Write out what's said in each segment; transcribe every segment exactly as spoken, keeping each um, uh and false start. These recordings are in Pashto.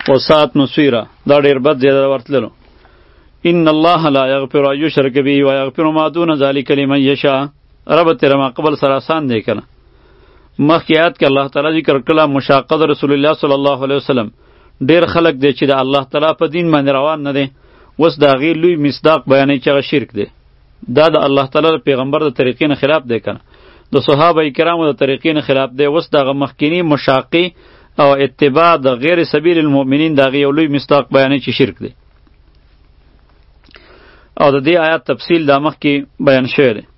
وساعت مصیره دا ډیر بد ځای ته ورتللو. ان الله لا یغفر ان یشرک به و یغفر ما دون ذلک لمن یشاء. رب تیرا ما قبل سره آسان دی کنه. مخکې آیات کې الله تعالی ذکر کړه مشاقه رسول الله صلی الله علیه وسلم. ډیر خلک دی چې د الله تعالی په دین باندې روان نه دي. اوس د هغې لوی مصداق بیانوي چې هغه شرک دی. دا د الله تعالی پیغمبر د طریقې نه خلاف دی کنه. د صحابه کرامو د طریقې نه خلاف دی. اوس دغه مخکینی مشاقي او اتباع د غیر سبیل المؤمنین د هغې یو لوی مصداق بیانوي چې شرک دی. او د دې آیات تفصیل دا مخکې بیان شوی دی.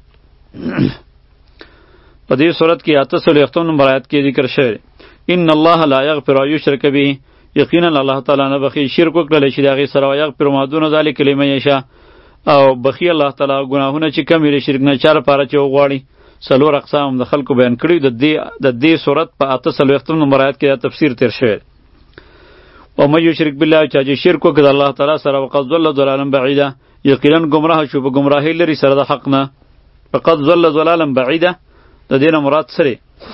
په دې صورت کې اته سوه یو نمبر آیات کې ذکر شوی دی ان الله لا یغفر ان یشرک به. یقینا الله تعالی نه بخي شرک وکړل چې د هغې سره یغفر ما دون ذلک لمن یشاء. او بخي الله تعالی ګناهونه چې کم وي د شرک نه چا لپاره چې وغواړي. څلور اقسام د خلکو بیان کړي. د دې د دې صورت په اته څلوېښتم نمبر آیات کې دا تفسیر تیر شوی دی. ومن یشرک بالله چا چې شرک وکړي د الله تعالی سره وقد ضل ضلالا بعیدا یقینا ګمراه شو په ګمراهۍ لري سره د حق نه. فقد ضل ضلالا بعیدا د دې نه مراد سره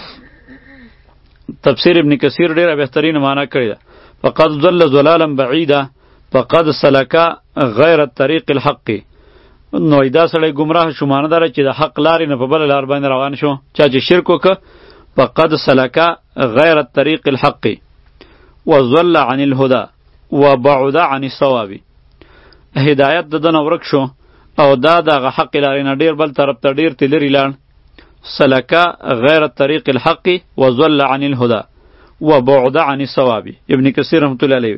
تفسیر ابن کثیر ډیره بهترین معنی کړی ده. فقد ضل ضلالا بعیدا فقد سلک غیر الطریق الحق. نو دا سړی ګمراه شو معنی داره چې د حق لارې نه په بله لار باندې روان شو. چا چې شرک وکړه فقد سلک غیر الطریق الحق وضل عن الهدى وبعد عن الصواب. هدایت د دنه ورک شو او دا دغه حق لارې نه ډیر بل طرف ته ډیر تلري لاړ. سلک غیر الطریق الحق وضل عن الهدى وبعد عن الصواب. ابن کثیر رحمت الله علیه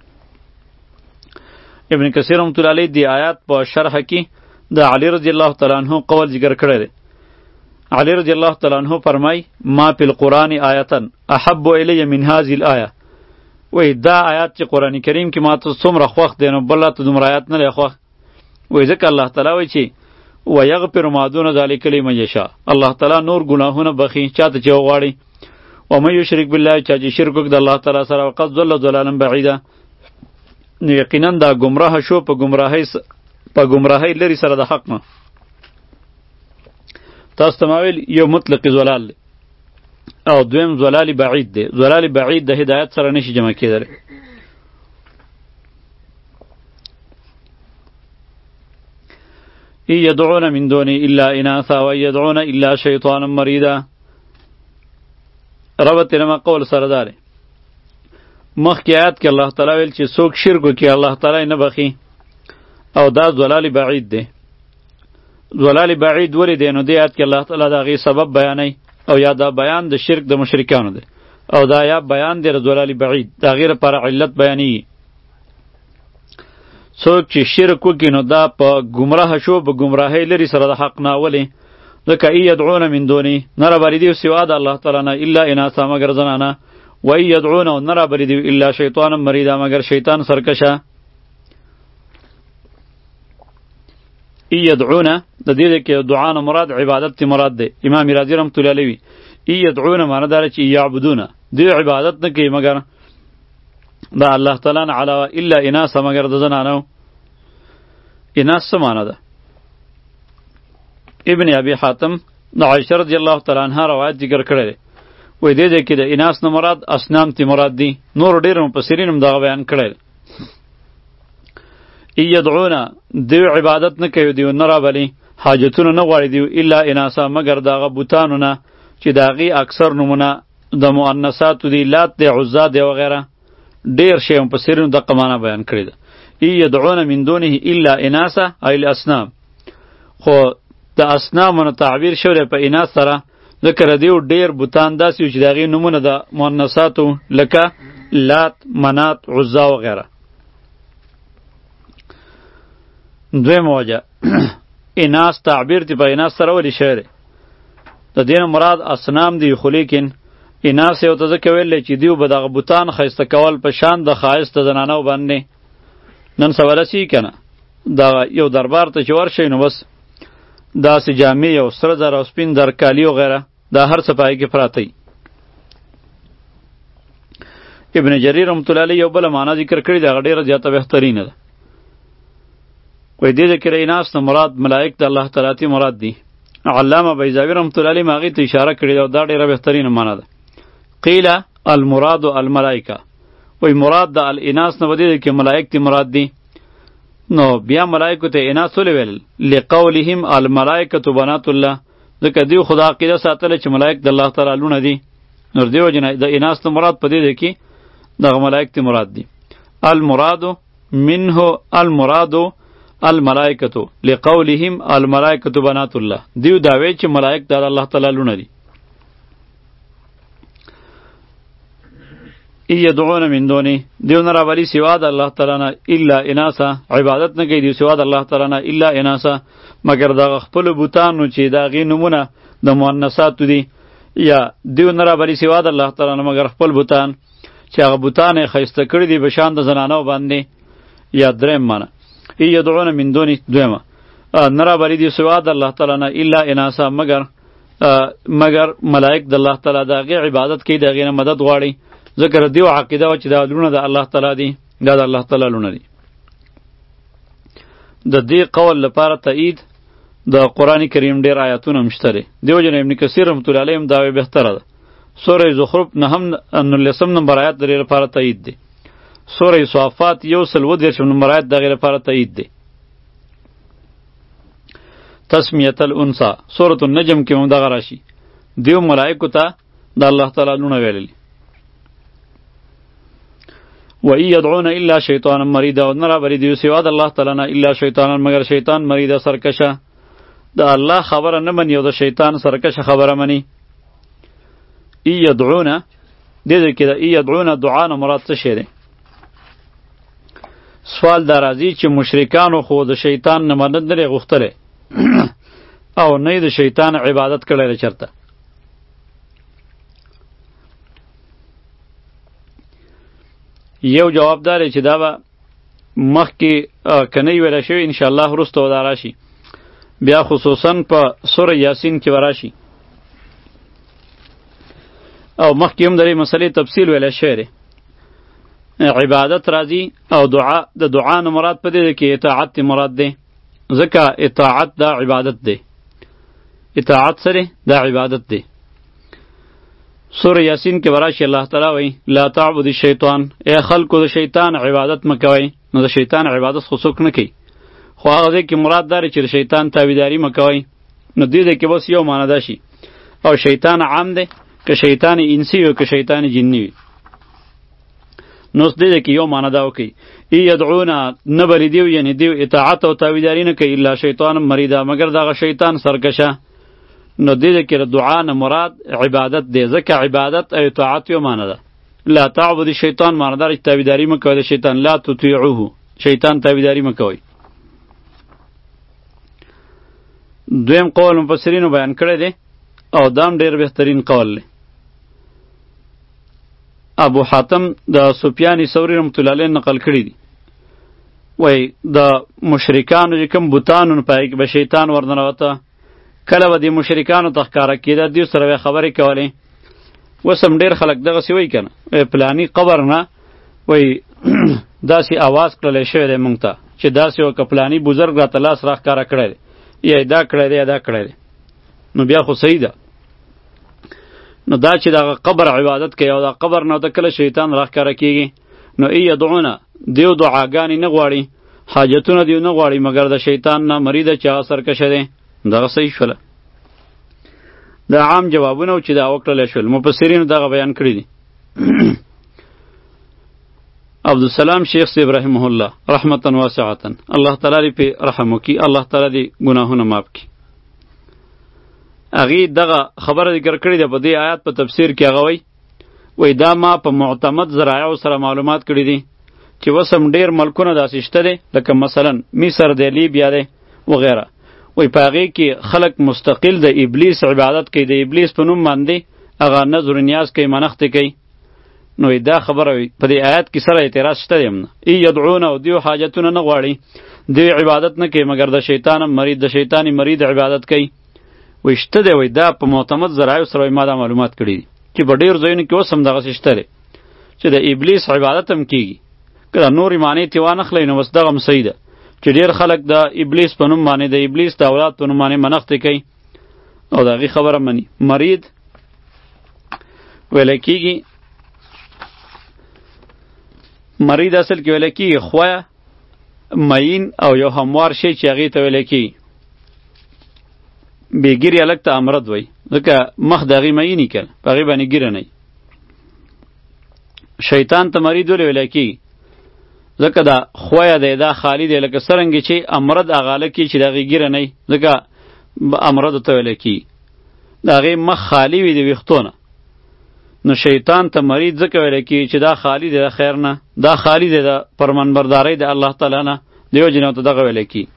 ابن کثیر رحمت الله علیه دی آیات په شرح کې د علی رضی الله تعالی عنہ قول ذکر کړی دی. علی رضی الله تعالی عنہ فرمای ما فی القرآن آیتا احب الی من هذه الآیه. وای دا آیات چې قرآن کریم کې ما ته څومره خوښ دی نو بل ته دومره آیات نه دی خوښ. وای ځکه الله تعالی وایي چې ویغفر ما دون ذلک لمن یشاء. الله تعالی نور ګناهونه بخي چاته چې وغواړي. ومن یشرک بالله چا چې شرک وکړي د الله تعالی سره وقد ضل ضلالا بعیدا نو یقینا دا گمراه شو په گمراهی په گمراهی لري سره د حق نه. تاسو ته ما ویل یو مطلق ضلال دی او دویم ضلال بعید دی. ضلال بعید د هدایت سره نشي جمع کېدلی. ای یدعون من دونی الا اناثا و یدعون الا شیطانا مریدا. ربط نما قول سره داره. مخکې آیات کې الله تعالی ویل چې څوک شرک وکړي الله تعالی نه بخي او دا ضلال بعید دی. ضلال بعید ولې دی؟ نو دې آیات کې الله تعالی د هغې سبب بیانوي او یا دا بیان د شرک د مشرکانو دی او دا یا بیان دی د ضلال بعید د هغې لپاره علت بیانوي. څوک چې شرک وکړي نو دا په ګمراه شو په ګمراهۍ لري سره د حق نه. ولې؟ ځکه ای یدعون من دونی نه رابریدي سوا د الله تعالی نه الا اناثا مگر زنانه و ای یدعون نه رابریدي الا شیطانا مریدا مگر شیطان سرکشه. ای یدعون د دې کې دعا نه مراد عبادت تی مراد دی. امام رازی رحمت الله علیه ای یدعون معنی داره چې یعبدون دی عبادت نه کوي مگر دا الله تعالی نه علاوه الا اناثا مگر د زنانه. اناث څه معنی ده؟ ابن ابي حاتم د عائشه رضی الله تعالی عنها روایت ذکر کړی دی. وای دې دې کې د اناث نه مراد اصنام تی مراد دي. نور ډیر مفسرین هم دا بیان کړی. ای یدعون دی عبادت نه کوي دی نه رابلی حاجتونه نه غواړي دی الا اناثا مگر دغه بوتانو نه چې داغي اکثر نمونه د مؤنثات دی لات دی عزا دی وغیره ډیر شی مفسرین د قمانه بیان کړی دی. ای یدعون من دونه الا اناثا ای الاصنام. خو د اصنامونو تعبیر شوی په اناث سره ذکر دیو ډیر بوتان داسې چې داغي نمونه د مؤنثاتو لکه لات منات عزا وغیره. دویم وجه اناث تعبیر دی په اناث سره ولی شوی دی. د دین مراد اصنام دی خو لیکن اناث یو ته ځکه ویل چې دیو به دغه بوتان ښایسته کول په شان د ښایست د زنانو باندې. نن سبا رسي کنه دا یو دربار ته چې ورشئ نو بس داسې جامې او سره زر او سپین زر کالي وغیره دا هر څه پای کې پراته وي. ابن جریر رحمت الله علیه یو بله معنا ذکر کړې ده هغه ډېره زیاته بهترینه ده. وایي دې ذکر اناث نه مراد ملائک د الله تعالی مراد دي. علامه بیضاوی رحمت الله علیه هغې ته اشاره کړې ده او دا ډېره بهترینه معنا ده. قیل المراد الملائکه وی مراد د الاناس نه بدی کې ملائک تی مراد دی. نو بیا ملائکه ته اناس ولې ویل؟ لقولهم الملائکه بنات الله، ځکه دیو خدا عقیده ساتله چې ملائک د الله تعالی لونه دي. نو دیو جن د اناس ته مراد پدې دی کې دغه ملائک تی مراد دي. المراد منه المراد الملائکه لقولهم الملائکه بنات الله، دیو داوی چې ملائک د الله تعالی لونه دي. ای یدعون من دونی، دیو نه راولی سوا د الله تعالی نه الا اناسا، عبادت نه کوي دیو سوا د الله تعالی نه الا اناسا، مگر د خپل بوتانو چې دا غي نمونه د مؤنثات دي. یا دیو نه راولی سوا د الله تعالی نه مگر خپل بوتان چې هغه بوتان خیسته کړی دي به شان د زنانو باندې. یا دریم معنی ای یدعون من دونی دویمه نه راولی دی سوا د الله تعالی نه الا اناسا، مگر مگر ملائک د الله تعالی د غي عبادت کوي، د غي نه مدد غواړي. ذکر دیو عقیده و چې دا لونه د الله تعالی دی، دا د الله تعالی لونه دی. د دې قول لپاره تایید د قرآن کریم ډیر آیاتونه مشته دي. دیو جن ابن کثیر رحمت الله علیه دا بهتره ده. سوره زخرف نهم نلسم نمبر آیات د لپاره تایید دی. سوره صافات یو سل و دیرشم نمبر آیات د لپاره تایید دی. تسمیه الانثى سوره النجم کې هم دغه راشي. دیو ملائکه ته د الله تعالی لونه ویلي. و ای یدعون الا شیطانا مریدا، و نرا بری دیو سوا د الله تعالی نه الا شیطانا مگر شیطان مریدا سرکشه. د الله خبره نه منی او د شیطان سرکشه خبره منی. ای یدعون دې کې د ای یدعون دعا نه مراد څه شی دی؟ سوال دا راځي چې مشرکانو خو د شیطان نه مدد نه غوښتله او نه د شیطان عبادت کړی چرته. یو جواب داره چې دا به مخکې کنی ویله شوی انشاءالله وروسته به دا راشي، بیا خصوصا په سوره یاسین کې به راشي او مخکې هم د دې مسلې تفصیل ویله شوی دی. عبادت راځي او دعا، د دعا نه مراد په دې دی کې اطاعت مراد دی، ځکه اطاعت دا عبادت دی. اطاعت سره دا عبادت دی. سوره یاسین کې براشي الله تعالی وی لا تعبد الشیطان، ای خلکو د شیطان عبادت مکوئ. نو د شیطان عبادت خو څوک نه کوي، خو هغه ځای کې مراد داره چې د شیطان تابعداري مکوئ. نو دې ځای کې بس یو معنی دا شي، او شیطان عام دی که شیطان انسی وي که شیطان جنی وي. نو دې ځای کې یو معنی دا وکړي ای یدعونا نه بلی دیو، یعنی دیو اطاعت او تابعداري نه کوي الا شیطان مریدا مگر دغه شیطان سرکشه. نو دې کې دعا نه مراد عبادت دی، ځکه عبادت او اطاعت یو معنی ده. لا تعبد الشیطان معنی دار چې تابعداري مه کوئ د شیطان، لا تطیعوه شیطان تابعداري مه کوئ. دویم قول مفسرینو بیان کړی دی او دام ډیر بهترین قول دی. ابو حاتم د سفیان ثوری رحمت الله علیه نقل کړی دی، وای د مشرکانو چې کوم بوتانو پای کې به شیطان ورننوته، کله به د مشرکانو ته ښکاره کېده، دوی سره به خبرې کولې. اوس هم ډېر خلک دغسې وایي که نه، پلاني قبر نه وایي داسې اواز کړلی شوی دی مونږ ته چې داسې وکړه پلاني بزرګ راته لاس را ښکاره کړی دی، یا دا کړی دی یا دا کړی دی. نو بیا خو صحیح ده. نو دا چې دغه قبر عبادت کوي او دا قبر نه ته کله شیطان را ښکاره کېږي، نو ای یدعونه دیو دعاګانې نه غواړي، حاجتونه دیو نه غواړي مګر د شیطان نه مریده چې هغه سرکشه دی. دغه صحیح شوله. دا عام جوابونه چې دا وکړلی شول مفسرینو دغه بیان کړي دي. عبدالسلام شیخ صاحب رحمه الله رحمتا واسعتا، الله تعالی پې رحم وکړي، الله تعالی دې ګناهونه معاف کړي. هغې دغه خبره ذکر کړې ده په دې آیات په تفسیر کې. هغه وایي وایي دا ما په معتمد ذرایعو سره معلومات کړي دي چې اوس هم ډېر ملکونه داسې شته دی لکه مثلا مصر دی، لیبیا دی وغیره. وی په هغې کې خلق مستقل د ابلیس عبادت کوي، د ابلیس په نوم باندې هغه نظر و نیاز کوي، منښتې کوي. نو دا خبره وي په دې آیات کې سره اعتراض شته دی هم نه. ای یدعون او دیو حاجتونه نه غواړي، دیو عبادت نه کوي مګر د شیطان مرید د شیطاني مرید عبادت کوي. وی شته دی، وی دا په معتمد ذرایعو سره ما دا معلومات کړي دي چې په ډېرو ځایونو کې اوس هم دغسې شته دی چې د ابلیس عبادت هم کېږي. که دا نورې معنی ترې وانخلئ نو بس دغه هم صحیح ده چې ډېر خلک د ابلیس په نوم باندې د ابلیس د اولاد په نوم باندې منښتې کوي او د هغې خبره مني. مرید ویلی کېږي مرید اصل کې ویل کېږي خویه معین او یو هموار شی چې هغې ته ویل کېږي. بېګیرې هلک ته امرد وایي ځکه مخ د هغې معیني که په هغې باندې ګیره نه وي. شیطان ته مرید ولې ویلی کېږي ځکه دا خویه دی دا خالی دی لکه څرنګې چې امرد هغه هلک چې د هغې ګیره نه وي ځکه امردو ته ویلی کېږي د هغې مخ خالی وي د ویښتو نه. نو شیطان ته مرید ځکه ویلی کېږي چې دا خالی دی د خیر نه دا خالی دی د فرمانبردارۍ د الله تعالی نه دیو جن ته دغه ویلی کېږي.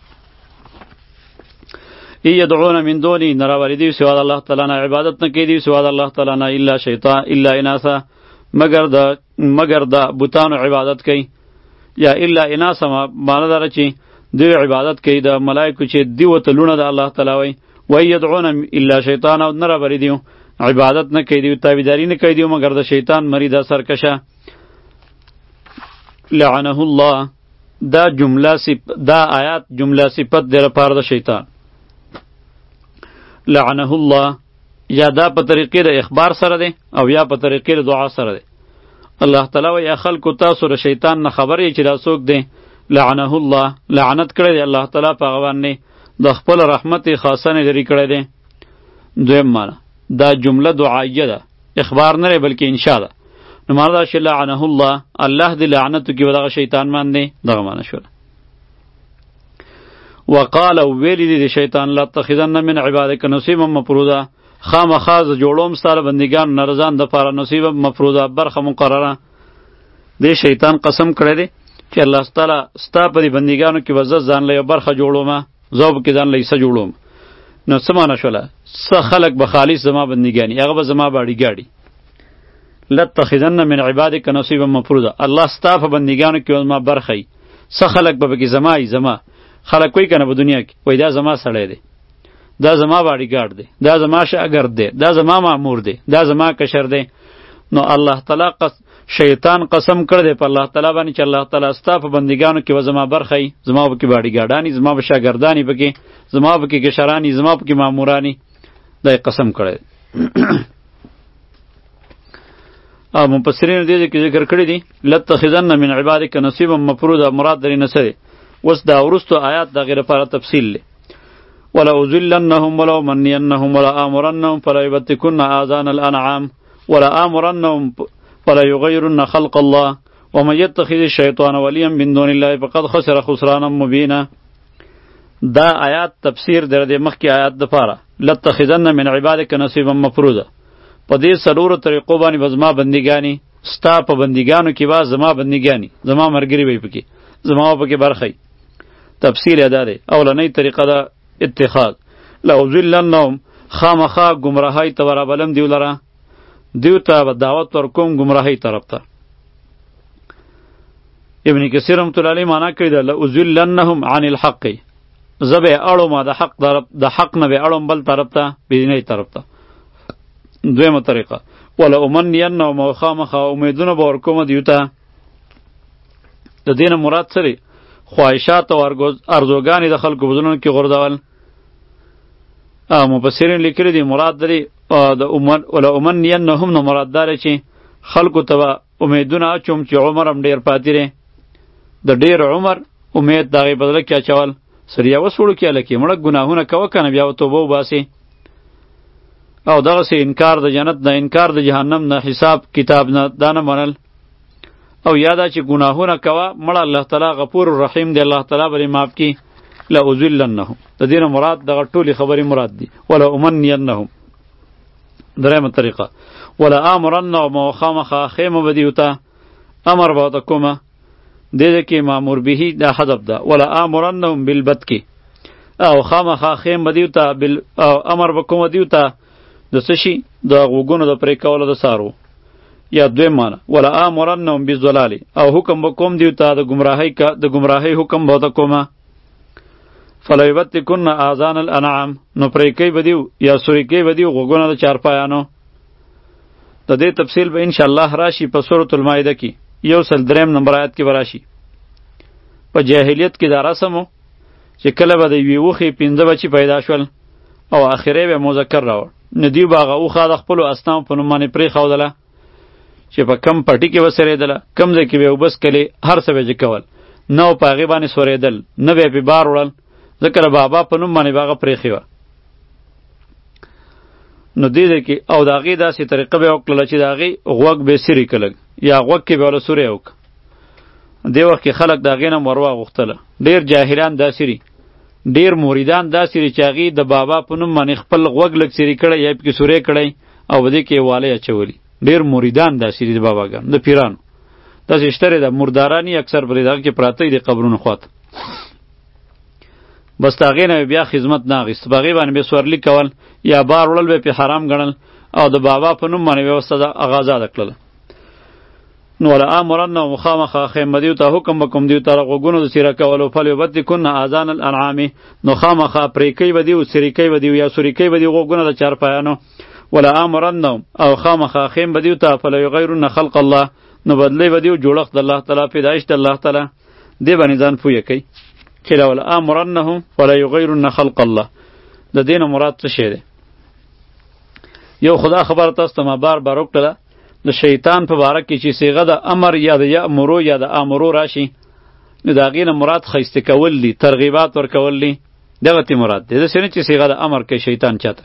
ای یدعون من دونی نراولی دیو سوا د الله تعالی نه عبادت نه کوي دیو سوا د الله تعالی نه الا شیطان الا اناسا مگر د مگر د بوتانو عبادت کوي یا الا اناسا معنی داره چې دوی عبادت کوي د ملائکو چې دیو ته لونه د الله تعالی وي. و یدعون الا شیطان او نراولی دیو عبادت نه کوي دیو تابعداري نه کوي دیو مگر د شیطان مریده سرکشه. لعنه الله دا جمله سپ دا آیات جمله صفت دی لپاره د شیطان. لعنه الله یا دا په طریقې د اخبار سره دی او یا په طریقې د دعا سره دی. الله تعالی وایي خلکو تاسو د شیطان نه خبر یې چې دا څوک دی. لعنه الله لعنت کړی دی الله تعالی په هغه باندې د خپل رحمت خاصه نه لرې کړی دی. دویم معنی دا جمله دعایه ده اخبار نه بلکې انشاء ده. نو معنی دا چې لعنه الله الله دې لعنت وکړي په دغه شیطان باندې دغه معنی شوله. وقال ویلی دی شیطان لا تخذن من عبادک نصیبا مفروضا خامخا ز جوړوم ستاره بندگان نرزان د پاره نصیبا مفروضا برخه مقرره. دی شیطان قسم کړی دی چې الله تعالی ستا په دې بندگانو کې وزه ځان له برخه جوړوم زوب کې ځان له حصہ جوړوم. نو څه معنی شوله څه خلق به خالص زما بندگانی هغه به زما باډی ګاډی. لا تخذن من عبادک نصیبا مفروضا الله ستا په بندگانو کې زما برخه څه خلق به کې زما ای زما خلک کوئی کنه په دنیا کې وای دا زما سړی دی دا زما باډی ګارد دی دا زما شاګرد دی دا زما مامور دی دا زما کشر دی. نو الله تعالی قس شیطان قسم کړ دی په الله تعالی باندې چې الله تعالی ستا په بندګانو کې و زما برخه زما په کې باډی ګاډانی زما په شاګردانی پکې زما په کې کشرانی زما په کې مامورانی دا قسم کړی. او مفسرین دې کې ذکر کړی دي لتخذن من عبادک نصیبا مفروضا مراد درې نسره. وس دا ورستو آیات دا غیر لپاره تفصیل له ولا اذلنهم ولا منینهم ولا امرنهم فلا یبتکن اذان الانعام ولا امرنهم فلا یغیرن خلق الله ومن یتخذ الشیطان ولیا من دون الله فقد خسر خسرانا مبینا. دا آیات تفسیر در دې مخکې آیات د پاره لتخذن من عبادک نصیبا مفروضا په دې سلورو طریقو باندې بزما بندګانی ستا په بندګانو کې با زما بندګانی زما مرګری وي پکې زما پکې برخی. تفصیل ادا دی اولنی طریقه دا اتخاذ لأذلنهم خامخا گمراهی ته ورابلم دیو لره دیو ته دعوت ورکوم گمراهی طرف ته. ابن کثیر رحمۃ اللہ علیہ معنی کړی دا لأذلنهم عن الحق زبه اړو ما د حق طرف د حق نه به اړم بل طرف ته بینی طرف ته. دویمه طریقه ولا امنینهم خامخا امیدونه به ورکوم دیو ته. د دینه مراد سره خواهشات او ارزوګانې د خلکو په زړونو کې غورځول. مفسرین لیکلي دي مراد لري د امن ولا امنینهم نو مراد داره چې خلکو ته امیدونه اچوم چې عمر هم ډېر پاتې دی د ډېر عمر امید د هغې په زړه کې اچول سر یوه سوړو کې هلکې مړه ګناهونه کوه که نه بیا توبه وباسې او دغسې انکار د جنت نه انکار د جهنم نه حساب کتاب نه دا نه منل او یادا چې گناهونه کوه مړه الله تعالی غفور الرحیم دی الله تعالی به معاف کی. لأذلنهم د دې نه مراد دغه ټولې خبرې مراد دي. ولا امنینهم درېیمه طریقه ولا امرنهم خامخا خیمه به دیو ته امر به ورته کومه دې دې کې مامور به دا حذف ده ولا امرنهم بالبتک او خامخا خیم به دیو ته او امر به کومه دیو ته د څه شي د غوږونو د پرې کولو د سارو. یا دویم معنی ولا امرنهم بالضلال او حکم بکوم دیو ته د گمراهی کا د گمراهی حکم به ته کومه. فلا یبتکن اذان الانعام نو پرې کوي بدیو یا سوری کوي بدیو غوږونه د چارپایانو. د دې تفصیل به ان شاء الله راشي په سورۃ المائده کې یو سل دریم نمبر آیات کې براشي. په جاهلیت کې دا رسمو چې کله به د یوې وښې پنځه بچي پیدا شول او آخرې به مذکر راوړ نو دیو به هغه اوښه د خپلو اصنامو په نوم باندې پرېښودله چې په کم پټي کې وسرېدله، کم ځای کې به یې وبس کلی، هر څه به یې کول، نه په هغې باندې سورېدل، نه به یې پې بار وړل، ځکه د بابا په نوم باندې به هغه پرېښې وه. نو دې ځای کې او د هغې داسې طریقه به یې وکړله چې د هغې غوږ به یې سیرې که لږ، یا غوږ کې به یې وله سوری وکړه. دې وخت کې خلک د هغې نه ور واغوښتله. ډېر جاهلان داسې دي، ډېر مریدان داسې دي چې هغې د بابا په نوم باندې خپل غوږ لږ سیرې کړی یا پکې سوری کړی او په دې کې یې والی اچولي. ډېر مریدان داسې دي د باباګانو، د پیرانو داسې شته د مرداران یې اکثر په دغه کې پراته دي د قبرونو خواته. بس د هغې نه بیا خدمت نه اخیست، په هغې باندې به سورلي کول یا بار وړل به پې حرام ګڼل او د بابا په نوم باندې به ورسته هغه ازاده کړله. نو ولآمرنهم مخامخه خیم دیو ته حکم وکم دیو ته غوږونو د سیره کولو فلیبتکن آذان الانعام، نو خامخه پریکۍ به دیو سریکۍ به دیو یا سریکۍ به دیو غوږونه د چارپایانو. ولآمرنهم او خامخه خیم به دیو ته فلیغیرن خلق الله، نو بدلی به دیو جوړښت د الله تعالی، پیدایش د الله تعالی. دې باندې ځان پویه کوي چې ولآمرنهم فلیغیرن خلق الله د دې نه مراد څه شی دی. یو خدا خبره تاسو ته ما بار بار وکړله د شیطان په باره کې چې صیغه د امر یا د یامرو یا د امرو راشي، نو د هغې نه مراد ښایسته کول دي، ترغیبات ورکول دي، دغه تی مراد دی. داسې نه چې صیغه د امر کوي شیطان چاته.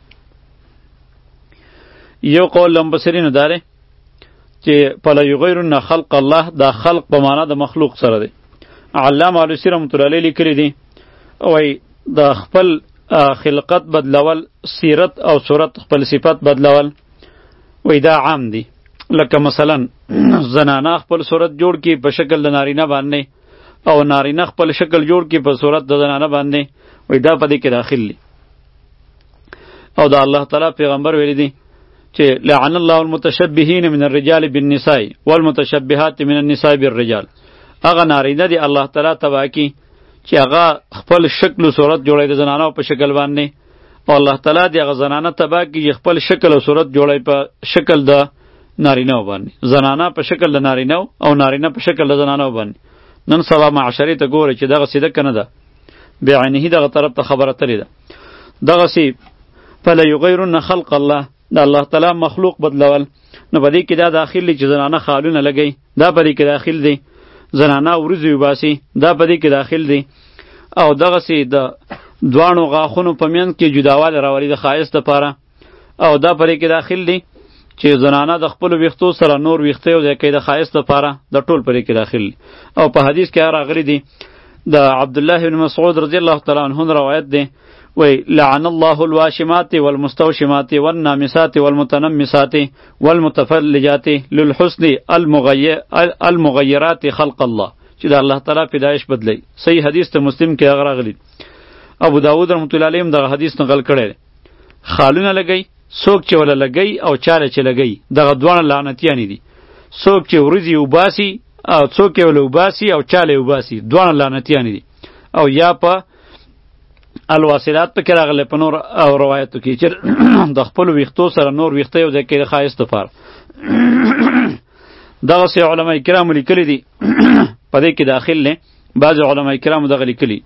یو قول لمبصرینو دا دی چې فلیغیرن خلق الله، دا خلق په معنا د مخلوق سره دی. علامه علوسی رحمت الله علیه لیکلی دی وایي د خپل خلقت بدلول، سیرت او صورت خپل صفت بدلول، وای دا عام دی. لکه مثلا زنانه خپل صورت جوړ کی په شکل د نارینه باندې او نارینه خپل شکل جوړ کی په صورت د زنانه باندې، وای دا په دې کې داخل دی. او دا الله تعالی پیغمبر ویلی دی چې لعن الله المتشبهین من الرجال بالنساء والمتشبهات من النساء بالرجال. هغه نارینه دی الله تعالی تبا کی چې هغه خپل شکل او صورت جوړی د زنانه په شکل باندې، او الله تعالی دی هغه زنانه تبا کی خپل شکل او صورت جوړی په شکل د نارینه باندې، زنانه په شکل د نارینه او نارینه په شکل د زنانه باندې. نن سبا معاشرې ته ګوره چې دغه سیده کنه ده، بعینه دغه طرف ته خبره تللی ده. دغه سی فلا یغیرن خلق الله، د الله تعالی مخلوق بدلول، نو په دې کې دا داخل دی چې زنانه خالونه لګی، دا په دې کې داخل دی. زنانه ورځي وباسي، دا په دې کې داخل دی. او دغه سی د دوانو غاخونو په منځ کې جداواله راولي د ښایست لپاره، او دا په دې کې داخل دی چې زنانه د خپل ویښتو سره نور ویښته یو ځای کوي د ښایست لپاره، د ټول په دې کې داخل دی. او په حدیث کې راغلی دی د عبدالله بن مسعود رضی الله تعالی عنه روایت دی، وی لعن الله الواشمات والمستوشمات والنامسات والمتنمسات والمتفلجات للحسن المغیرات خلق الله، چې د الله تعالی پیدایش بدلی. صحیح حدیث ته مسلم کې هغه راغلی. ابو داود رحمت الله علیه دغه حدیث نقل کړی. خالونه لګی، څوک چې ولا لګی او چاله چې لګی، دغه دوه لعنتیان دي. څوک چې ورځي وباسي او څوک یې ولا وباسي او چاله وباسي، دوه لعنتیان دي. او یا په الواصلات په کې راغلی په نور او روایتو کې چې د خپل ویښتو سره نور ویښته یو ځای کوي د ښایست لپاره. دغسې علما کرامو لیکلي دي په دې کې داخل دی. بعضې علما کرامو دغه لیکلي.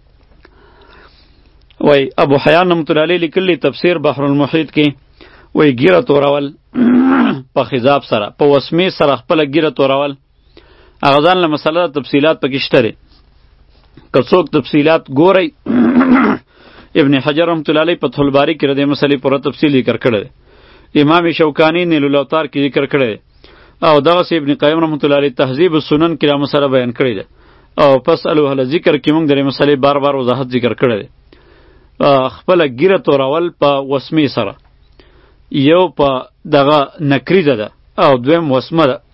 وای ابو حیان رحمت الله علیه لیکلی تفسیر بحر المحیط کې، وای ګیره تورول په خضاب سره، په وسمې سره خپله ګیره تورول، هغه ځان له مسله تفصیلات پکې شته دی. که څوک تفصیلات ګورئ ابن حجر رحمت الله علیه فتح الباری کې د دې مسلې پوره تفصیل ذکر کړی دی. امام شوکانی نیل الاوطار کې ذکر کړی دی. او دغسې ابن قیم رحمت الله علیه تهذیب السنن کې دا مسله بیان کړې ده. او پس الو هله ذکر کې موږ د دې مسلې بار بار وضاحت ذکر کړی دی. خپله ګیره تورول په وسمې سره، یو په دغه نکریزه ده او دویم وسمه ده.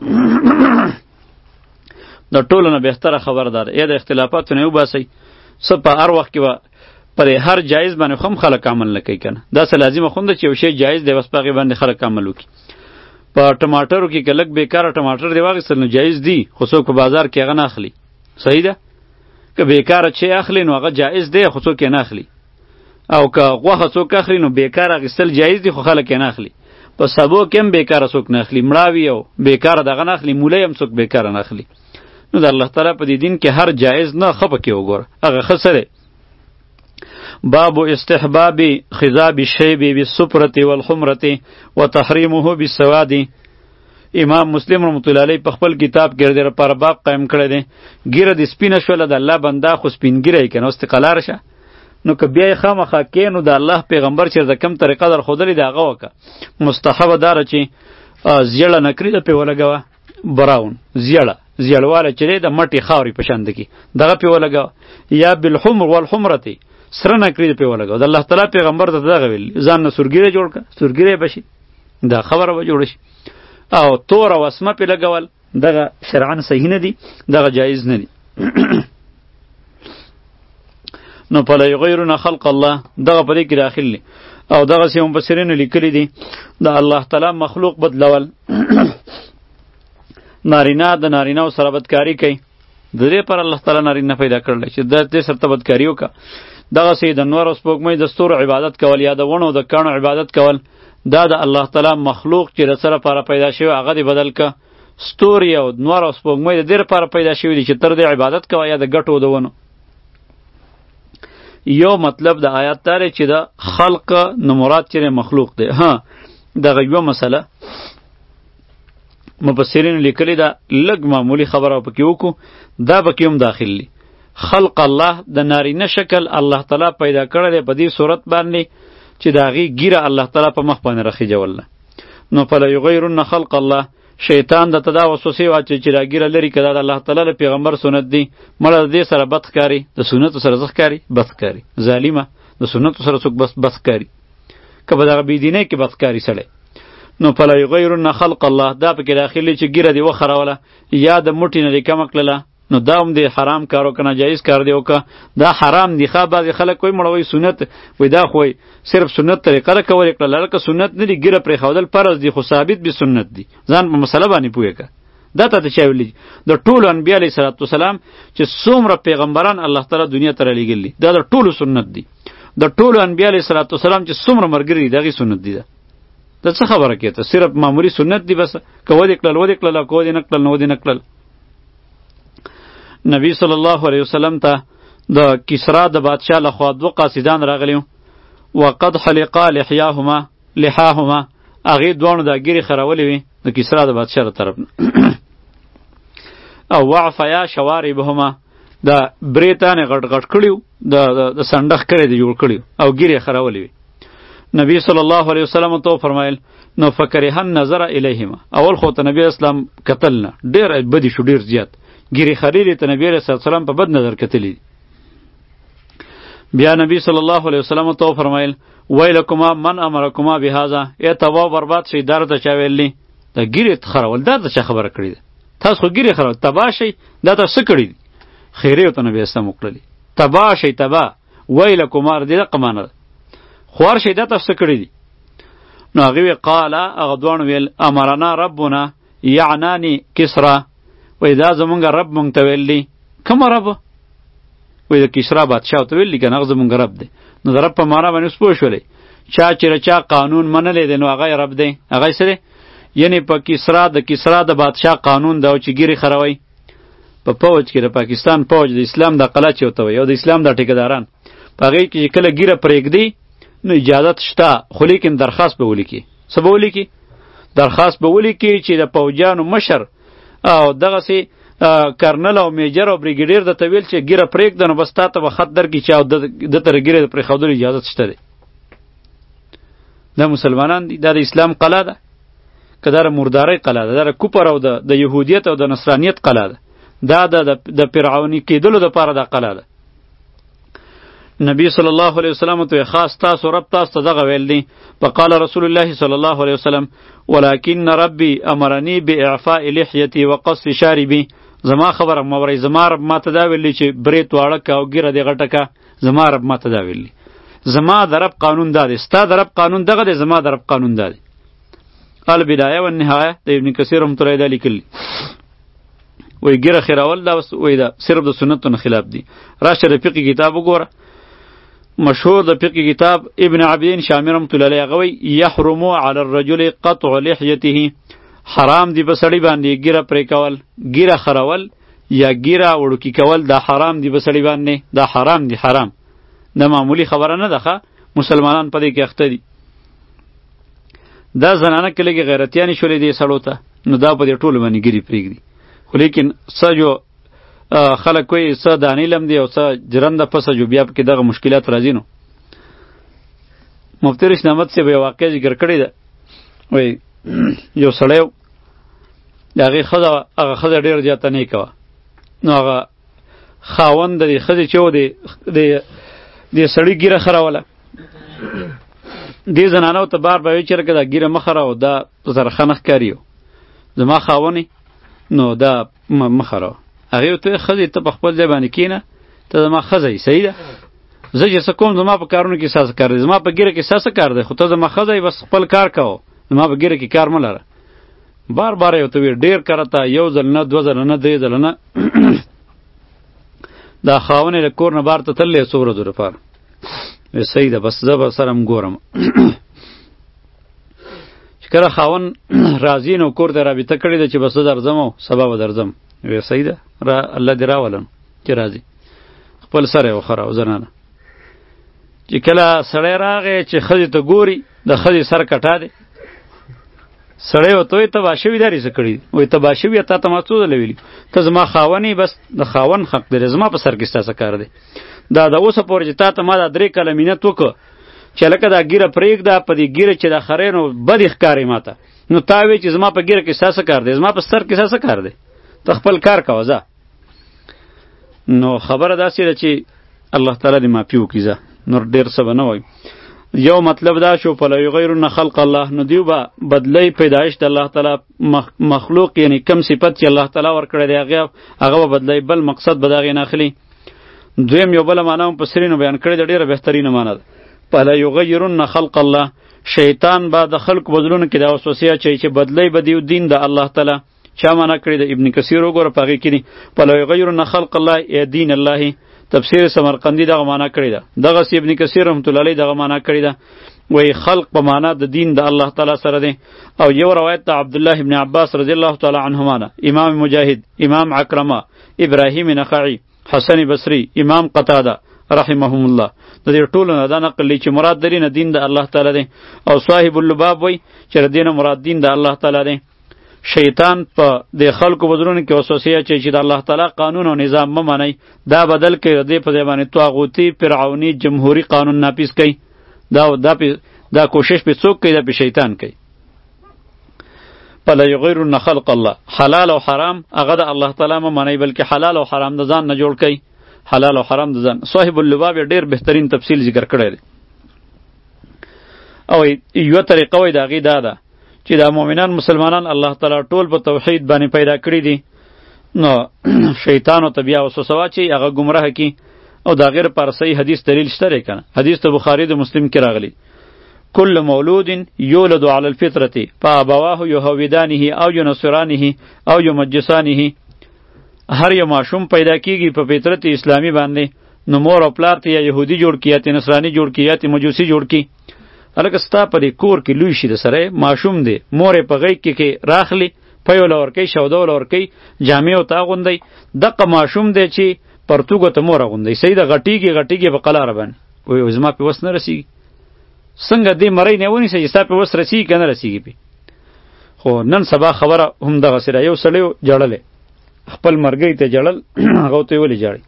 د ټولو نه بهتره خبر ده یا د اختلافاتو نه وباسئ. څه په هر وخت کې به پر هر جایز باندې خو هم خلک عمل نه کوي که نه، داسې لازمه خو نه ده چې یو شی جایز دی بس په هغې باندې خلک عمل وکړي. په ټماټرو کې که لږ بیکاره ټماټر دی واخیستل نو جایز دی، خو څوک په بازار کې هغه نه اخلي. صحیح ده؟ که بیکاره چې اخلي نو هغه جایز دی خو څوک یې نه اخلي. او که غوښه څوک اخلي نو بیکاره اخیستل جایز دی خو خلک یې نه اخلي. په سبو کې هم بیکاره څوک نه اخلي، مړاوي او بیکاره دغه نه اخلي، مولی هم څوک بیکاره نه اخلي. نو د الله تعالی په دې دین کې هر جایز نه ښه پکې وګوره، هغه ښه څه دی. باب استحباب خضاب الشیب بالصفرة والحمرة وتحریمه بالسواد. امام مسلم رحمت الله علیه په خپل کتاب کې د لپاره باب قائم کړی دی ګیره د سپینه شوله د الله بنده خو سپینګیری کنه اوس قلار شه نو که بیا خامخا کې نو د الله پیغمبر چې د کم طریقه در خودلی د هغه وکه مستحب داره چې زیړه نکری د په ولګوه براون زیړه زیړواله چې د مټي خاوري په شان دکی دغه په ولګوه یا بالحمر والحمرتی سره نکری د په ولګوه د الله تعالی پیغمبر ته دغه ویل ځان نه سورګیره جوړ ک سورګیره بشي دا خبره به جوړ شي او تور او اسمه په لګول دغه شرعاً صحیح نه دي دغه جایز نه دي نو فلا یغیرون خلق الله دغه په دې کې داخل دي او دغه سیم مفسرین لیکلي دي د الله تعالی مخلوق بدلول نارینه د نارینه سره بدکاری کوي د دې پر الله تعالی نارینه پیدا کړل چې د دې سره بدکاری وکړه دغه سي د نور او سپوږمۍ د ستورو عبادت کول یا د ونو د کانو عبادت کول دا د الله تعالی مخلوق چې د سره لپاره پیدا شوی هغه دی بدل ک ستوري او نور او سپوږمۍ د دې لپاره پیدا شوی دي چې تر دې عبادت کوي یا د ګټو د ونو یو مطلب د آیات داره چې د خلق نو مراد چې مخلوق دی ها دغه یو مسله مفسرین لیکلی دا لږ معمولی خبره پکې وکړو دا پکې هم داخل لی خلق الله د نارینه شکل الله تعالی پیدا کړی دی په دې صورت باندې چې د هغې ګیره الله تعالی په مخ باندې راخیجوله نو فلا یغیرن خلق الله شیطان درته دا وسوسې واچوي چې دا ګیره لرې که دا د الله تعالی له پیغمبر سنت دی مړه د دې سره بد ښکاري د سنتو سره څه ښکاري بد ښکاري ظالمه د سنتو سره څوک بس بد ښکاري که په دغه بېدینۍ کې بد ښکاري سړی نو فلا یغیرن خلق الله دا پکې داخلي چې ګیره دې وخروله یا د موټي نه دې کمه کړله نو دا هم دې حرام کار وکړه ناجایز کار دې وکړه دا حرام دي ښه بعضې خلک وایي مړه وایي سنت وایي دا خو وایي صرف سنت طریقه ده کول یې کړله لکه سنت نه دي ګیره پرېښودل فرض دي خو ثابت به سنت دي ځان په مسله باندې پوهې که دا تا ته چا ویلي د ټولو انبیا علیه صلات وسلام چې څومره پیغمبران الله تعالی دنیا ته رالیږلي دا د ټولو سنت دي د ټولو انبیا علیه صلات وسلام چې څومره ملګري دي د هغې سنت دي ده دا څه خبره کې ته صرف معمولی سنت دی بس که ودې کړل ودې کړل که ودې نه کړل نو ودې نه کړل نبی صلی الله علیه وسلم ته د کسرا د بادشاه لخوا دوه قاصدان راغلي وقد حلقا لحیاهما لحاهما هغې دواړو دا ګیرې خرولې وې د کسرا د بادشاه له طرف او وعفیا شواربهما د بریتانې غټ غټ کړي د د سنډخ کړی دی جوړ کړي او ګیرې خرولې وې نبی صلی الله علیه وسلم تو فرمایل نو فکرهن نظر الیهما اول خو ته نبی اسلام قتل نه ډیر بدی شو ډیر زیات ګیری خریری ته نبی صلی الله علیه وسلم په بد نظر کتلی بیا نبی صلی الله علیه وسلم تو فرمایل ویلکما من امرکما بهذا ای تبا برباد شي در ته چا ویلی دا ګیری خرول دا څه خبره کړی تاسو خو ګیری خرول تبا شي دا تاسو کړی خیره ته نبی اسلام وکړلی تبا شي تبا ویلکما دې قمانه خوار شي دا تاسو کړی دي نو هغه قال هغه دوان ویل امرنا ربنا یعنانی کسرا وای دا زمونږ رب مونږ ته ویلی کوم رب وای د کسرا بادشاه ته ویلی کنه هغه زمونږ رب دی نو د رب په معنا باندې اوس پوه شولې چا چې چا قانون منلی دی نو هغه رب دی هغه څه دی یعنی په کسرا د کسرا د بادشاه قانون دا چې ګیری خروي په پوج کې د پاکستان پوج د اسلام د قلعه چوته وي او د اسلام د ټیکداران په هغې کې کله ګیره پرېږدي نو اجازت شته خو لیکن درخواست به ولیکي څه به ولیکي درخواست به ولیکي چې د پوجانو مشر او دغسې کرنل او میجر او بریګیډیر درته ویل چې ګیره پرېږده نو بس تا ته به خط درکړي چې ده ته د ګیرې د پرېښودلو اجازت شته دی دا مسلمانان دي دا د اسلام قلعه ده که دا د مردارۍ قلعه ده دا د کوپر او د یهودیت او د نصرانیت قلعه ده دا د فرعوني کېدلو دپاره دا قلعه ده نبی صلی الله علیه وسلم ته خاص تاسو رب تاسو ته دغه ویل دی فقال رسول الله صلی الله علیه وسلم ولكن ربي امرني باعفاء لحيتي وقص شاربي زما خبره موري زما رب ما ته دا ویلی چې بریت واړه کا او ګیره دی غټه کا زما رب ما ته دا ویلی زما د رب قانون دا دی ستا د رب قانون دغه دی زما د رب قانون دا دی البدایه والنهایه د ابن کثیر رحمۃ اللہ علیہ لیکلی وای ګیره خیرول دا وای دا صرف د سنتو نه خلاف دی راشه د فقه کتاب وګوره مشهور د فقه کتاب ابن عبدین شامی رحمۃ اللہ علیہ غوی یحرم علی الرجل قطع لحیته حرام دی بسړی باندې ګیره پرې کول ګیره خرول یا ګیره وړوکی کول دا حرام دی بسړی باندې دا حرام دی حرام نه معمولی خبره نه ده مسلمانان په دې کې اخته دي دا زنانه که لږې غیرتیانې شولې دې سړو ته نو دا په دې ټولو باندې ګیرې پرېږدي. خو لیکن څه جو خلک وایي څه دانې لم دی او څه جرنده پسه جو بیا پکې دغه مشکلات راځي. نو مفتي رشید احمد صاحب یو واقعه ذکر کړې ده، وایي یو سړی و، د هغې ښځه وه، هغه ښځه ډېره زیاته نیکه وه. نو هغه خاوند د دې ښځې چې و د دې سړي ګیره خروله. دې زنانو ته بار به وایي چې لکه دا ګیره مه خروه، دا سره ښه نه ښکاري، زما خاونې نو دا مه خروه. هغې ورته ویل ښځې ته په خپل ځای باندې کښېنه، ته زما ښځه یې، صحیح ده، زه چې څه کوم زما په کارونو کې ستا څه کار دی، زما په ګیره کې ستا څه کار دی، خو ته زما ښځه یې، بس خپل کار کوه، زما په ګیره کې کار مه لره. بار بار یې ورته ویل، ډېر کرته، یو ځل نه، دوه ځله نه، درې ځله نه. دا خاوند یې له کور نه بار ته تللی څو ورځو لپاره. وی صحیح ده، بس زه به سره هم ګورم. چې کله خاوند راځي نو کور ته رابطه کړې ده چې بس زه درځم او سبا به درځم. وی صحیح ده، را الله دې راولم چې راځي. خپل سر یې وخوراو زنانه. چې کله سړی راغی چې ښځې ته ګوري، د ښځې سر کټا دی. سړی ورته وایي تباه شوي دا ریڅه کړي دي. وایي تباه شوي تا ته ما څو ځله ویلي، ته زما خاوند یې، بس د خاوند حق دی، زما په سر کې ستا څه کار دی. دا د اوسه پورې چې تا ته ما دا درې کاله مینت وکړه چې لکه دا ګیره پرېږده، په دې ګیره چې دا خرې نو بدې ښکارې ما ته، نو تا وایي چې زما په ګیره کې ستا څه کار دی، زما په سر کې ستا څه کار دی، ته خپل کار کوه ځه. نو خبره داسې ده چې الله تعالی دې معافي وکړي. ځه نور ډېر څه به نه وایم. یو مطلب دا شو فلا یغیرن خلق الله، نو دیو به بدلی پیدایش د الله تعالی مخلوق، یعنی کم صفت چې الله تعالی ورکړی دی هغه هغه به بدلی، بل مقصد به د هغې نه اخلي. دویم یو بله معنا مفسرینو بیان کړې ده، ډېره بهترینه معنا ده. فلا یغیرن خلق الله، شیطان به د خلق بدلونو کې دا وسوسې اچوي چې بدلی به دیو دین د الله تعالی. چا معنا کړې ده؟ ابن کثیر وګوره په هغې کې دي فلا یغیرن خلق الله ای دین الله. تفسیر سمرقندی دغه معنا کړی ده، دغه سی ابن کثیر رحمت الله علیه دغه معنا کړی ده، وای خلق په معنا د دین د الله تعالی سره دی. او یو روایت د عبد الله ابن عباس رضی الله تعالی عنهما نه، امام مجاهد، امام عکرمه، ابراهیم نخعی، حسن بصری، امام قتاده رحمهم الله د دې ټولو نه دا نقل چې مراد درې نه دین د الله تعالی دی. او صاحب اللباب وای چې د دې نه مراد دین د الله تعالی دی. شیطان په د خلکو بدرونو کې وسوسې اچوي چې د الله تعالی قانون او نظام مه منئ، دا بدل کړئ، د دې په ځای باندې طاغوتي فرعوني جمهوري قانون نافذ کړئ. دا دا دا کوشش په څوک کوي؟ دا په شیطان کوي. فلا یغیرن خلق الله، حلال او حرام هغه د الله تعالی مه منئ، بلکې حلال او حرام د ځان نه جوړ کړئ. حلال او حرام د ځان. صاحب اللباب ډېر بهترین تفصیل ذکر کړی دی. او یو طریقه وای د هغې دا ده چې دا مؤمنان مسلمانان الله تعالی ټول په توحید باندې پیدا کړي دي، نو شیطانو ته بیا وسوسه واچي هغه ګمراه کی. او دا غیر پر صحیح حدیث دلیل شته کنه، حدیث ته بخاری د مسلم کې راغلی، کل مولود یولد علی الفطرة فابواه یهودانه او ینصرانه او یمجسانه. هر یو ماشوم پیدا کیږي په فطرت اسلامی باندې، نو مور او پلار ته یا یهودی جوړ کی یا نصرانی جوړ کی یا مجوسی جوړ کی. الکه ستا په کور کې لوی شي د سره ماشوم دی، مور په غیږ کې کې راخلی، پیو لور کوي، شوده لور کوي، جامې او تا غوندي، دغه ماشوم دی چې پرتوګو ته مور غوندي، صحیح ده، غټیږي غټیږي په قلاره باندې. وای زما په وس نه رسیږي، څنګه دې مړی نه ونی سي ستا په وس رسیږي کنه رسیږي پی. خو نن سبا خبره هم دغه سره یو سړی جړلې، خپل مرګی ته جړل، هغه ته ولې جړی،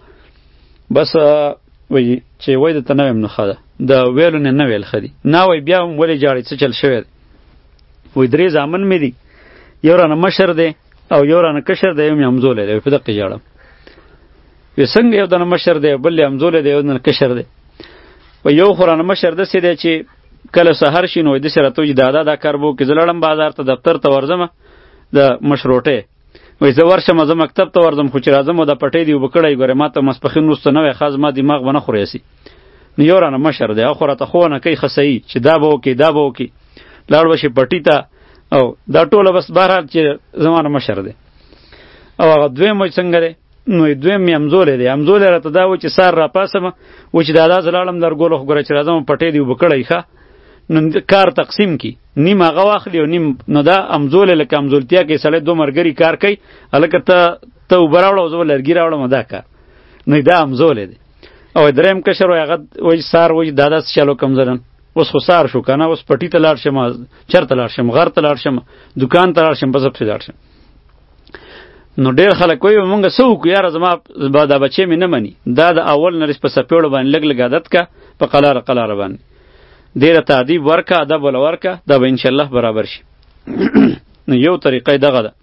بس وای چې وای د تنویم نه خاله د ویلو نه نه ویل خدي نه وای بیا هم ولې جاړي څه چل شوی. وای درې زامن مې دي، یو رانه مشر دی او یو رانه کشر دی، یو مې همزولی دی، په دقه جاړم. وی څنګه یو دنه مشر دی بل یې همزولی دی، یو دنه کشر دی. وای یو خو رانه مشر داسې دی چې کله سهار شي نو داسې راته وایي دادا دا کار به وکړي، زه لاړم بازار ته دفتر ته ورځم د مشروټۍ، وای زه ورشم زه مکتب ته ورځم، خو چې راځم او دا پټۍ دې اوبه کړی ګورې ما ته ماسپښین وروسته نه وای ښه زما دماغ به نه خوري هسې. نو یو رانه مشر دی، هغه خو راته ښوونه کوي ښه صحیح چې دا به وکړي دا به وکړي، لاړ به شي پټي ته او دا ټوله بس بهرحال چې زما نه مشر دی. او هغه دویم وایي څنګه دی؟ نو دویم مې همزولی دی، همزولی راته دا وایي چې سهار راپاسم وایي چې دادا زه لاړم لرګولو خو ګوره چې راځم پټۍ دې اوبه کړی ښه، نو کار تقسیم کی، نیم هغه واخلي او نیم نو دا همزولی لکه همزولتیا کې سړی دو ملګري کار کوي، هلکه ته ته اوبه راوړه او زه به لرګي راوړم دا کار، نو دا همزولی دی. او دریم کشر وایي هغه وایي سهار وایي دادا څه چل وکړم زه نن، اوس خو سار شو کنه، اوس پټی ته لاړ شم، چرته لاړ شم، غر ته لاړ شم، دکان ته لاړ شم، بس پسې لاړ شم. نو ډېر خلک وایي مونږ څه وکړو یاره، زما دا بچی مې نه مني. دا د اول نه په څپېړو باندې لږ لږ عادت که، په قلاره قلاره باندې ډېره تعدیب ورکه، ادب وله ورکه، دا به انشاءالله برابر شي. نو یو طریقه دغه ده.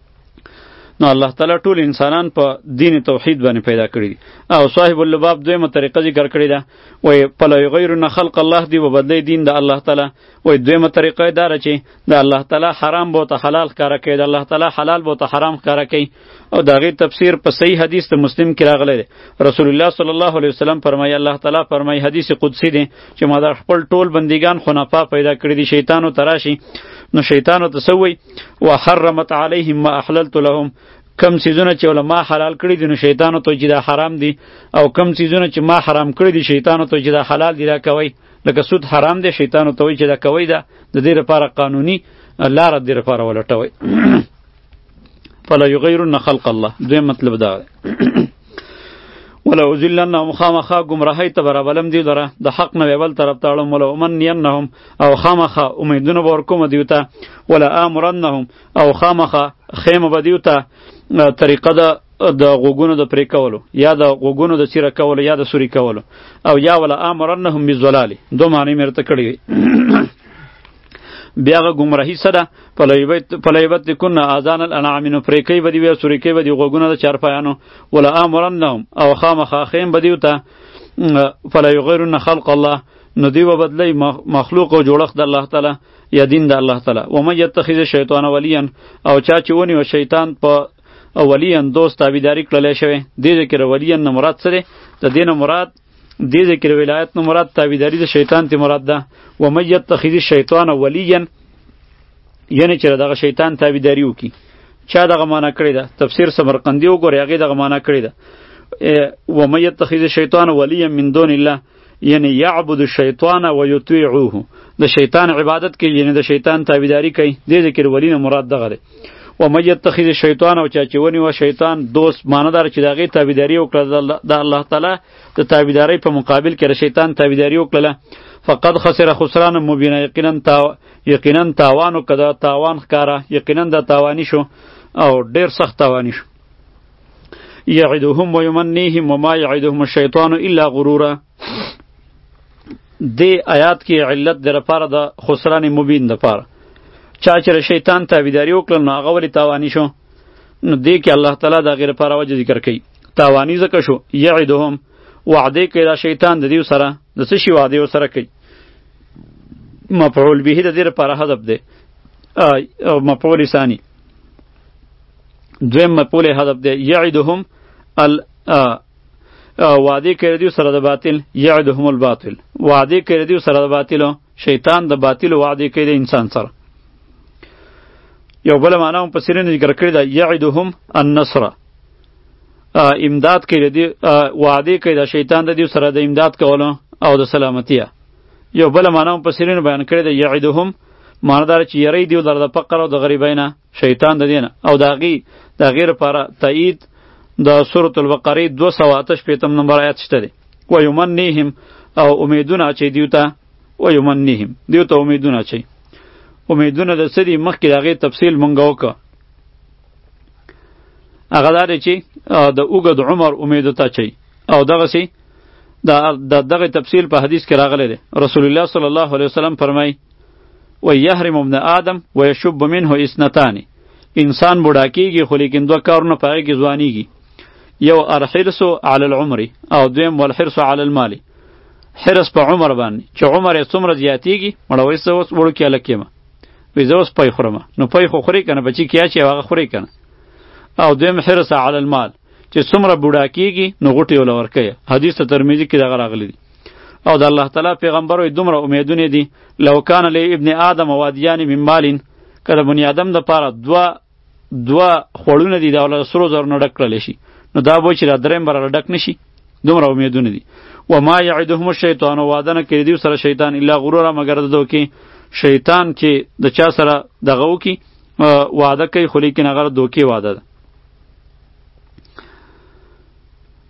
نو الله تعالی ټول انسانان په دین توحید باندې پیدا کړي دي. او صاحب اللباب دویمه طریقه ذکر کړې ده، وایي فلا یغیرن خلق الله دی و بدلی دین د الله تعالی. وایي دویمه طریقه دا ده چې د الله تعالی حرام به ورته حلال ښکاره کوي، د الله تعالی حلال به ورته حرام ښکاره کوي. او د هغې تفسیر په صحیح حدیث د مسلم کې راغلی دی. رسول الله صلی الله علیه وسلم فرمایي، الله تعالی فرمایي، حدیث قدسی دی چې ما دا خپل ټول بندگان خنفا پیدا کړي دي، شیطانو ته راشي نو شیطانو ته څه وایي، وحرمت علیهم ما احللت لهم، کم چیزونه چې ول ما حلال کړی دي نو شیطانو ته چې دا حرام دي، او کم چیزونه چې ما حرام کړی دي شیطانو ته چې دا حلال دي دا کوي. لکه سود حرام دی، شیطانو ته وایي چې دا کوي، دا د دې لپاره قانوني لاره دې لپاره ولټوي. فلا یغیرن خلق الله، دویم مطلب دا دی. ولا اذلنهم، خامخا گمراهی ته برابرم دی لره، د حق نه بل طرف ته اړم. ولا امنینهم، او خامخا امیدونه به ورکوم دیو ته. ولا امرنهم، او خامخا خیمه به دیو ته طریقه ده د غوګونو د پرې کولو، یا د غوګونو د چیره کولو، یا د سوري کولو. او یا ولا امرنهم بالضلال، دو معنی مې ورته کړې وي. بیا هغه ګمراهي څه ده، فلیبت کنه اذان الانعام، نو پرې کوي به دي، سوري کوي به دي غوګونه د چارپایانو. ولا امرنهم، او خامخا خیم به دیو ته. فلا یغیرن خلق الله، نو دی به بدلی مخلوق او جوړښت د الله تعالی یا دین د الله تعالی. ومن یتخذ شیطان ولیا، او چا چې ونیو شیطان په ولیان دوست تابعداري کړلی شوی. دې ذکر ولیان نه مراد څه دی؟ د دې نه مراد دې ذکر ولایت نه مراد تابعداري د شیطان ته مراد ده. ومن یتخذ الشیطان ولیا، یعنی چې دغه شیطان تابعداري وکړي. چا دغه معنا کړې ده؟ تفسیر سمرقندی وګورئ، هغې دغه معنا کړې ده. ومن یتخذ الشیطان ولیا من دون الله، یعنی یعبد الشیطان و یطیعوه، د شیطان عبادت کوي، یعنی د شیطان تابعداري کوي. دې ذکر ولی نه مراد دغه دی. ومن یتخذ الشیطان، او چا چې ونیوه شیطان دوست، معنی داره چې د هغې تابعداري وکړه، د الله تعالی د تابعدارۍ په مقابل کې د شیطان تابعداري وکړله. فقد خسر خسران مبینه، یقینا تا یقینا تاوان وکړه، تاوان ښکاره، یقینا دا تاوانی شو او ډېر سخت تاوانی شو. یعدهم و یمنیهم وما یعدهم الشیطان الا غرورا. دې آیات کې علت د لپاره د خسران مبین د پاره، چا چې شیطان تابعداري وکړل نو هغه ولې تاوانی شو. نو دې کې الله تعالی د هغې لپاره وجه ذکر کوي. تاوانی ځکه شو، یعدهم وعده کوي دا شیطان د دې سره، د څه شي وعده ورسره کوي؟ مفعول به د دې لپاره حذف دی، او مفعول ثانی دویم مفعول حذف دی. یعدهم ال وعده کوي دیو سره د باطل، یعدهم الباطل، وعده کوي دیو سره د باطل، شیطان د باطل وعده کوي د انسان سره. یو بل معنا هم پسرین ذکر کړی دا، یعدهم النصر، امداد کوي دی، وعده کوي د شیطان د دیو سره د امداد کولو او د سلامتیا. یو بل معنا هم پسرین بیان کړی دا، یعدهم معنا دار چې یری دیو در د فقر او د غریبینه شیطان د دینه، او داغي د غیر لپاره تایید د سورۃ البقره دو سوه اته شپېتم نمبر آیات شته دی. و یمنیهم، او امیدونه اچوي دیو ته، و یمنیهم دیو ته امیدونه اچوي. امیدونه د څه دي؟ مخکې د هغې تفصیل مونږ وکړه. هغه دا دی چې د اوږد عمر امید ته اچوي، او دغسې د دغه تفصیل په حدیث کې راغلی دی. رسول الله صلی الله علیه وسلم فرمایي، و یحرم ابن آدم و یشب منه اثنتان، انسان بوډا کېږي خو لیکن دوه کارونه په هغې کې ځوانېږي. یو الحرص علی العمر، او دویم والحرص علی المال. حرص په عمر باندې، چې عمر یې څومره زیاتېږي، مړه وایي زه اوس وړوکی هلک یم، وایي زه اوس پی خورم، نو پی خو خورې که نه، بچي کې اچي او هغه خورې که نه. او دویم حرص علی المال، چې څومره بوډا کېږي نو غوټې ورله ورکوي. حدیث ته ترمذي کې دغه راغلی دی. او د الله تعالی پیغمبر وایي دومره امیدونه دي، لو کان لابن آدم وادیان من مال، که د بني آدم دپاره دوه دوه خوړونه دي د سرو زرو نه ډک کړلی شي، نو دا به چې دا درېیم به راله ډک نه شي. دومره امیدونه دي. وما یعدهم الشیطان، وعده نه کوي دیو سره شیطان الا غرورا، مګر د دوکې. شیطان چې د چا سره دغه وکړي وعده کوي، خو لیکن هغه دوکې وعده ده.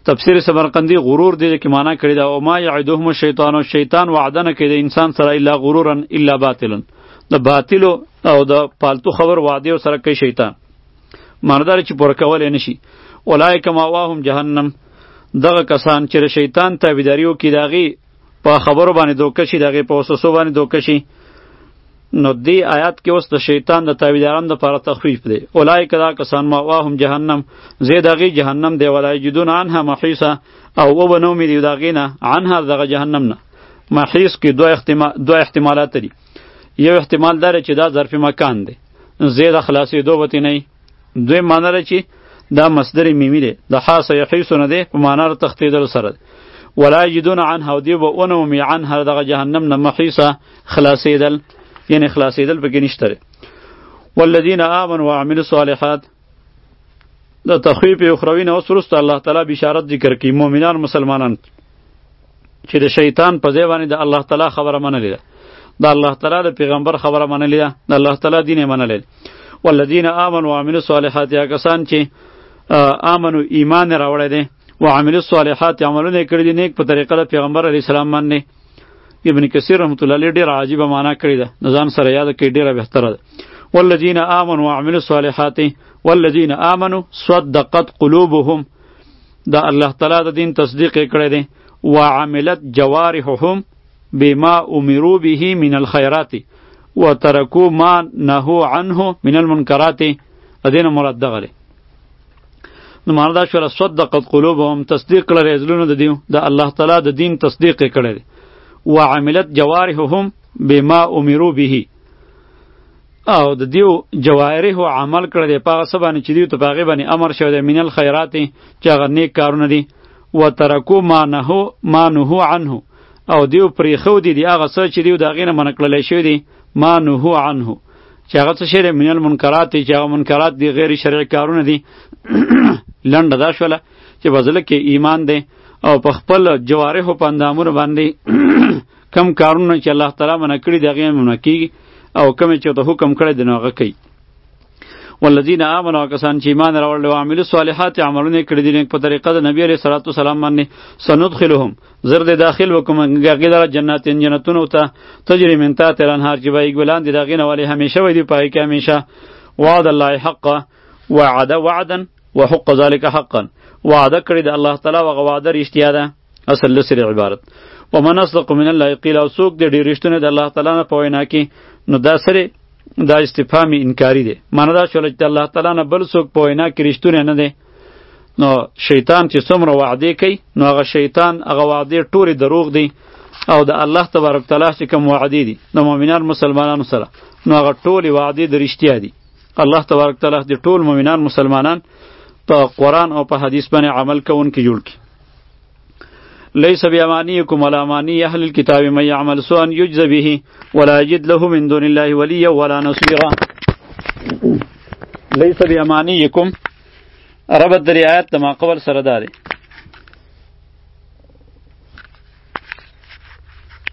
تفسیر سمرقندی غرور دې کې معنا کړی دا او ما یعدهم الشیطان او شیطان وعده نه کوي د انسان سره الا غرورا الا باطلا د باطل او د پالتو خبر وعده سره کوي شیطان ماندار چې پوره کول نه شي اولئک ماواهم جهنم دغه کسان چې شیطان تابعداریو کې داغي په خبرو باندې دوکه شي دغه په وسوسو باندې دوکه شي نو دی آیات کې اوس د شیطان د تابعدارانو لپاره تخفیف دی اولئک دا کسان ماواهم جهنم زیدغه جهنم دی ولای جدون عنها محیصا او و بنو می دی داغه نه عنها دغه جهنم نه محیص کې دوه احتمال دوه احتمالات دي یو احتمال داره چې دا ظرف مکان دی زید خلاصې دوه وتی نه دوی معنی لري چې دا مصدر میمی دی د حاص یحیص نه دی په معنی تختیدل سره ولا یجدون عنها دی و اونو می عنها دغه جهنم نه محیصا خلاصیدل یعنی خلاصیدل پکې نشته والذین آمنوا وعملوا الصالحات د تخویف اخروی نه اوس وروسته الله تعالی بشارت ذکر کوي مؤمنان مسلمانان چې د شیطان په ځای باندې د الله تعالی خبره منلې ده د الله تعالی د پیغمبر خبره منلې ده د الله تعالی دین یې منلې والذین آمنوا وعملوا الصالحات یا کسان چې آمنو ایمان راوړی دی وعملوا الصالحات عملونه کړي دي نیک په طریقه د پیغمبر علیه السلام باندې ابن کثیر رحمت الله علیه ډیر عجیبه معنا کړی ده نظام سره یاد کړئ ډیره بهتره ده والذین آمنوا وعملوا الصالحات والذین آمنوا صدقت قلوبهم دا الله تعالی د دین تصدیق کړی دی وعملت جوارحهم بما امروا به من الخيرات وتركوا ما نهوا عنه من المنکرات ادین مراد دغه دی نو مردا شو صدقت قلوبهم تصدیق لري زلون د دیو د الله تعالی د دین تصدیق کړی دی وعملت جوارحهم بما امروا به او د دیو جوارح عمل کړی دی پاغه سبانه چې دیو ته پاغه باندې امر شوی دی من الخيرات چې هغه نیک کارونه دي وترکو ما نهو ما نهو عنه او دیو پرې خو دی دی هغه څه چې دیو دغه نه منکړل شوی دی ما نهو عنه چې هغه څه شی من المنکرات چې هغه منکرات دی غیر شرعي کارونه دي لنډه دا شوله چې بزله کې ایمان دی او په خپل جوارح په اندامونو باندې کم کارونه چې الله تعالی منع کړي دغه منع کیږي او کوم چې ته حکم کړی دی نو هغه کوي والذین آمنوا کسان چې ایمان راوړل او عملوا الصالحات عملونه کړي دي په طریقه د نبی علیه الصلاۃ والسلام باندې سندخلهم زرد داخل وکم غیر جنات جنتون او ته تجری من تحت الانهار چې به ګلان دي دغه نه ولی همیشه وي دی پای کې همیشه وعد الله حقا وعد وعدا وحق ذلك حقا وعده کړی د الله تعالی او وعده رښتیا ده اصل لسر عبارت ومن اصدق من الله قیل او سوق د ډیر رښتونه د الله تعالی نه پوینا کی نو دا سره دا استفهامی انکاری دی معنی دا شول چې الله تعالی نه بل څوک پوینا کی رښتونه نه دی نو شیطان چې څومره وعده کوي نو هغه شیطان هغه وعده ټوري دروغ دی او د الله تبارک تعالی چې کوم وعده دي نو مؤمنان مسلمانانو سره نو هغه ټولي وعده د رښتیا دي الله تبارک تعالی د ټول مؤمنان مسلمانان په قرآن او په حدیث باندې عمل کوونکي جوړ کړي ليس بأمانيكم ولا أماني أهل الكتاب من يعمل سوءا يجزى به ولا يجد له من دون الله وليا ولا نصيرا ليس بأمانيكم ربط در آیات ما قبل سرداري